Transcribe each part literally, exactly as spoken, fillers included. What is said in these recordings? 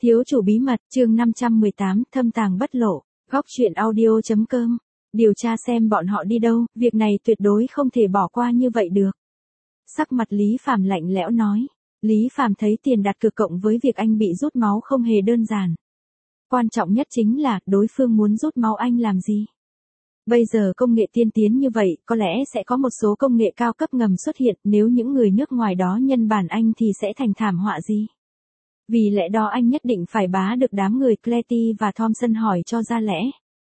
Thiếu chủ bí mật, chương năm trăm mười tám, thâm tàng bất lộ, góc truyện audio.com. Điều tra xem bọn họ đi đâu, việc này tuyệt đối không thể bỏ qua như vậy được. Sắc mặt Lý Phàm lạnh lẽo nói. Lý Phàm thấy tiền đặt cược cộng với việc anh bị rút máu không hề đơn giản. Quan trọng nhất chính là, đối phương muốn rút máu anh làm gì? Bây giờ công nghệ tiên tiến như vậy, có lẽ sẽ có một số công nghệ cao cấp ngầm xuất hiện, nếu những người nước ngoài đó nhân bản anh thì sẽ thành thảm họa gì? Vì lẽ đó anh nhất định phải bá được đám người Cletty và Thompson hỏi cho ra lẽ.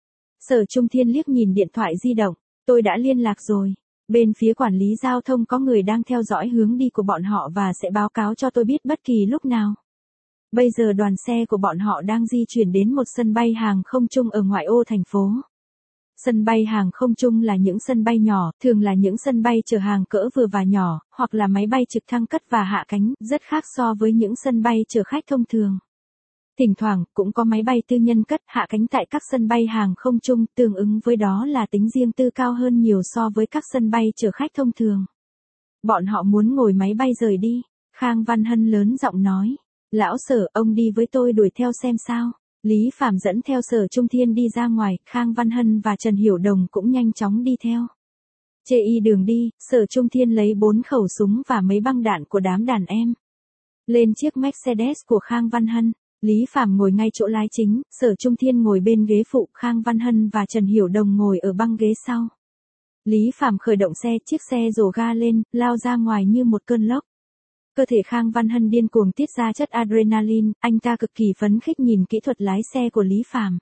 Sở Trung Thiên liếc nhìn điện thoại di động, tôi đã liên lạc rồi. Bên phía quản lý giao thông có người đang theo dõi hướng đi của bọn họ và sẽ báo cáo cho tôi biết bất kỳ lúc nào. Bây giờ đoàn xe của bọn họ đang di chuyển đến một sân bay hàng không chung ở ngoại ô thành phố. Sân bay hàng không chung là những sân bay nhỏ, thường là những sân bay chở hàng cỡ vừa và nhỏ, hoặc là máy bay trực thăng cất và hạ cánh, rất khác so với những sân bay chở khách thông thường. Thỉnh thoảng, cũng có máy bay tư nhân cất hạ cánh tại các sân bay hàng không chung, tương ứng với đó là tính riêng tư cao hơn nhiều so với các sân bay chở khách thông thường. Bọn họ muốn ngồi máy bay rời đi, Khang Văn Hân lớn giọng nói. Lão Sở, ông đi với tôi đuổi theo xem sao. Lý Phàm dẫn theo Sở Trung Thiên đi ra ngoài, Khang Văn Hân và Trần Hiểu Đồng cũng nhanh chóng đi theo. Chê y đường đi, Sở Trung Thiên lấy bốn khẩu súng và mấy băng đạn của đám đàn em. Lên chiếc Mercedes của Khang Văn Hân, Lý Phàm ngồi ngay chỗ lái chính, Sở Trung Thiên ngồi bên ghế phụ, Khang Văn Hân và Trần Hiểu Đồng ngồi ở băng ghế sau. Lý Phàm khởi động xe, chiếc xe rồ ga lên, lao ra ngoài như một cơn lốc. Cơ thể Khang Văn Hân điên cuồng tiết ra chất adrenaline, anh ta cực kỳ phấn khích nhìn kỹ thuật lái xe của Lý Phàm.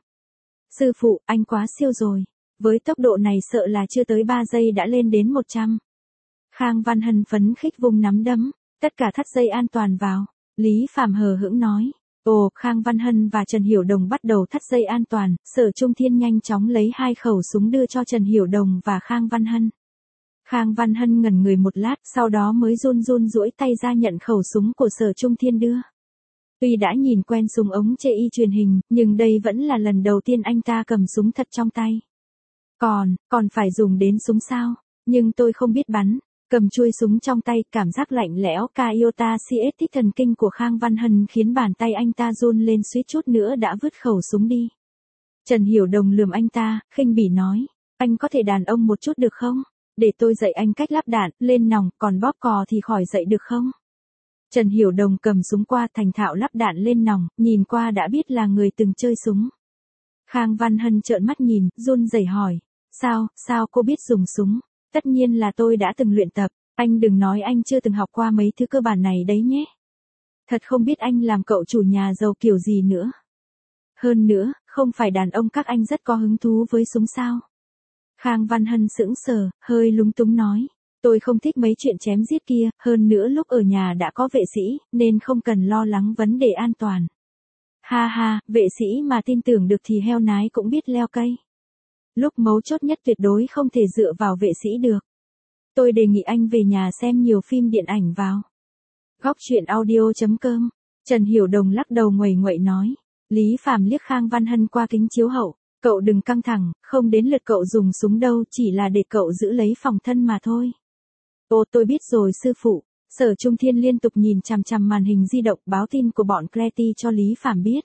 Sư phụ, anh quá siêu rồi. Với tốc độ này sợ là chưa tới ba giây đã lên đến một trăm. Khang Văn Hân phấn khích vung nắm đấm, tất cả thắt dây an toàn vào. Lý Phàm hờ hững nói. Ồ, Khang Văn Hân và Trần Hiểu Đồng bắt đầu thắt dây an toàn, Sở Trung Thiên nhanh chóng lấy hai khẩu súng đưa cho Trần Hiểu Đồng và Khang Văn Hân. Khang Văn Hân ngẩn người một lát, sau đó mới run run duỗi tay ra nhận khẩu súng của Sở Trung Thiên đưa. Tuy đã nhìn quen súng ống chê y truyền hình, nhưng đây vẫn là lần đầu tiên anh ta cầm súng thật trong tay. Còn, còn phải dùng đến súng sao? Nhưng tôi không biết bắn. Cầm chuôi súng trong tay, cảm giác lạnh lẽo Toyota xê ét thích thần kinh của Khang Văn Hân khiến bàn tay anh ta run lên suýt chút nữa đã vứt khẩu súng đi. Trần Hiểu Đồng lườm anh ta, khinh bỉ nói, anh có thể đàn ông một chút được không? Để tôi dạy anh cách lắp đạn, lên nòng, còn bóp cò thì khỏi dạy được không? Trần Hiểu Đồng cầm súng qua thành thạo lắp đạn lên nòng, nhìn qua đã biết là người từng chơi súng. Khang Văn Hân trợn mắt nhìn, run rẩy hỏi, sao, sao cô biết dùng súng? Tất nhiên là tôi đã từng luyện tập, anh đừng nói anh chưa từng học qua mấy thứ cơ bản này đấy nhé. Thật không biết anh làm cậu chủ nhà giàu kiểu gì nữa. Hơn nữa, không phải đàn ông các anh rất có hứng thú với súng sao? Khang Văn Hân sững sờ, hơi lúng túng nói, tôi không thích mấy chuyện chém giết kia, hơn nữa lúc ở nhà đã có vệ sĩ, nên không cần lo lắng vấn đề an toàn. Ha ha, vệ sĩ mà tin tưởng được thì heo nái cũng biết leo cây. Lúc mấu chốt nhất tuyệt đối không thể dựa vào vệ sĩ được. Tôi đề nghị anh về nhà xem nhiều phim điện ảnh vào. Góc truyện audio.com. Trần Hiểu Đồng lắc đầu nguầy nguậy nói. Lý Phàm liếc Khang Văn Hân qua kính chiếu hậu. Cậu đừng căng thẳng, không đến lượt cậu dùng súng đâu, chỉ là để cậu giữ lấy phòng thân mà thôi. Ồ, tôi biết rồi sư phụ. Sở Trung Thiên liên tục nhìn chằm chằm màn hình di động báo tin của bọn Cletty cho Lý Phàm biết.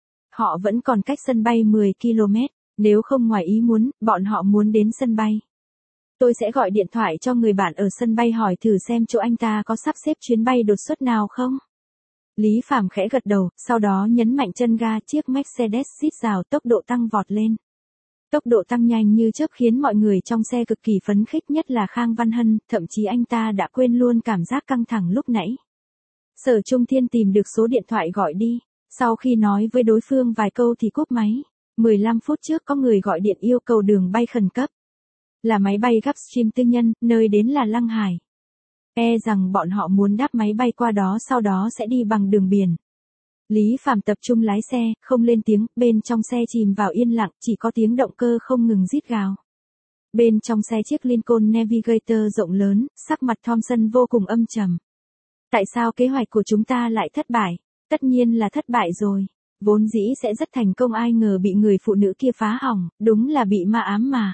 Họ vẫn còn cách sân bay mười ki lô mét. Nếu không ngoài ý muốn, bọn họ muốn đến sân bay. Tôi sẽ gọi điện thoại cho người bạn ở sân bay hỏi thử xem chỗ anh ta có sắp xếp chuyến bay đột xuất nào không. Lý Phàm khẽ gật đầu, sau đó nhấn mạnh chân ga, chiếc Mercedes rít rào, tốc độ tăng vọt lên. Tốc độ tăng nhanh như chớp khiến mọi người trong xe cực kỳ phấn khích, nhất là Khang Văn Hân, thậm chí anh ta đã quên luôn cảm giác căng thẳng lúc nãy. Sở Trung Thiên tìm được số điện thoại gọi đi, sau khi nói với đối phương vài câu thì cúp máy. mười lăm phút trước có người gọi điện yêu cầu đường bay khẩn cấp. Là máy bay Gulfstream tư nhân, nơi đến là Lăng Hải. E rằng bọn họ muốn đáp máy bay qua đó sau đó sẽ đi bằng đường biển. Lý Phàm tập trung lái xe, không lên tiếng, bên trong xe chìm vào yên lặng, chỉ có tiếng động cơ không ngừng rít gào. Bên trong xe chiếc Lincoln Navigator rộng lớn, sắc mặt Thompson vô cùng âm trầm. Tại sao kế hoạch của chúng ta lại thất bại? Tất nhiên là thất bại rồi. Vốn dĩ sẽ rất thành công, ai ngờ bị người phụ nữ kia phá hỏng, đúng là bị ma ám mà.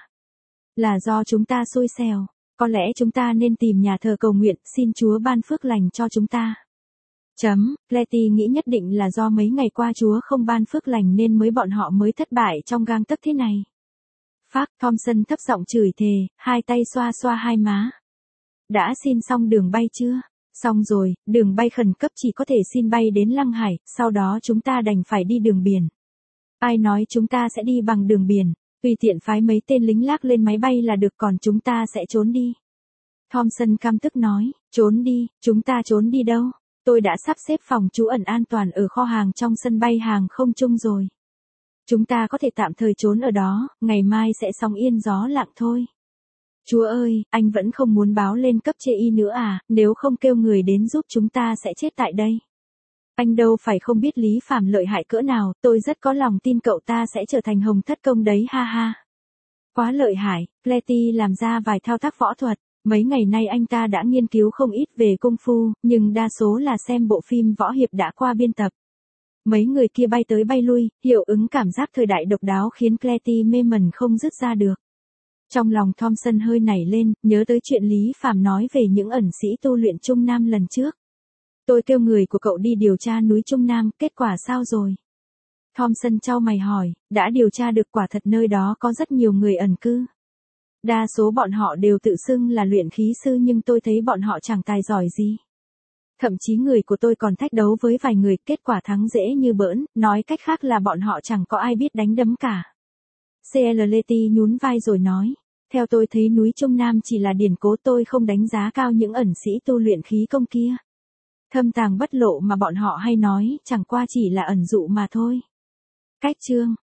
Là do chúng ta xui xẻo, có lẽ chúng ta nên tìm nhà thờ cầu nguyện, xin Chúa ban phước lành cho chúng ta. Chấm, Letty nghĩ nhất định là do mấy ngày qua Chúa không ban phước lành nên mới bọn họ mới thất bại trong gang tấc thế này. Phác, Thompson thấp giọng chửi thề, hai tay xoa xoa hai má. Đã xin xong đường bay chưa? Xong rồi, đường bay khẩn cấp chỉ có thể xin bay đến Lăng Hải, sau đó chúng ta đành phải đi đường biển. Ai nói chúng ta sẽ đi bằng đường biển, tùy tiện phái mấy tên lính lác lên máy bay là được còn chúng ta sẽ trốn đi. Thompson căm tức nói, trốn đi, chúng ta trốn đi đâu? Tôi đã sắp xếp phòng trú ẩn an toàn ở kho hàng trong sân bay hàng không chung rồi. Chúng ta có thể tạm thời trốn ở đó, ngày mai sẽ sóng yên gió lặng thôi. Chúa ơi, anh vẫn không muốn báo lên cấp trên y nữa à, nếu không kêu người đến giúp chúng ta sẽ chết tại đây. Anh đâu phải không biết Lý Phàm lợi hại cỡ nào, tôi rất có lòng tin cậu ta sẽ trở thành hồng thất công đấy ha ha. Quá lợi hại, Letty làm ra vài thao tác võ thuật, mấy ngày nay anh ta đã nghiên cứu không ít về công phu, nhưng đa số là xem bộ phim võ hiệp đã qua biên tập. Mấy người kia bay tới bay lui, hiệu ứng cảm giác thời đại độc đáo khiến Letty mê mẩn không dứt ra được. Trong lòng Thompson hơi nảy lên, nhớ tới chuyện Lý Phàm nói về những ẩn sĩ tu luyện Trung Nam lần trước. Tôi kêu người của cậu đi điều tra núi Trung Nam, kết quả sao rồi? Thompson chau mày hỏi, đã điều tra được quả thật nơi đó có rất nhiều người ẩn cư. Đa số bọn họ đều tự xưng là luyện khí sư nhưng tôi thấy bọn họ chẳng tài giỏi gì. Thậm chí người của tôi còn thách đấu với vài người, kết quả thắng dễ như bỡn, nói cách khác là bọn họ chẳng có ai biết đánh đấm cả. xê lờ Letty nhún vai rồi nói, theo tôi thấy núi Trung Nam chỉ là điển cố, tôi không đánh giá cao những ẩn sĩ tu luyện khí công kia. Thâm tàng bất lộ mà bọn họ hay nói, chẳng qua chỉ là ẩn dụ mà thôi. Cách chương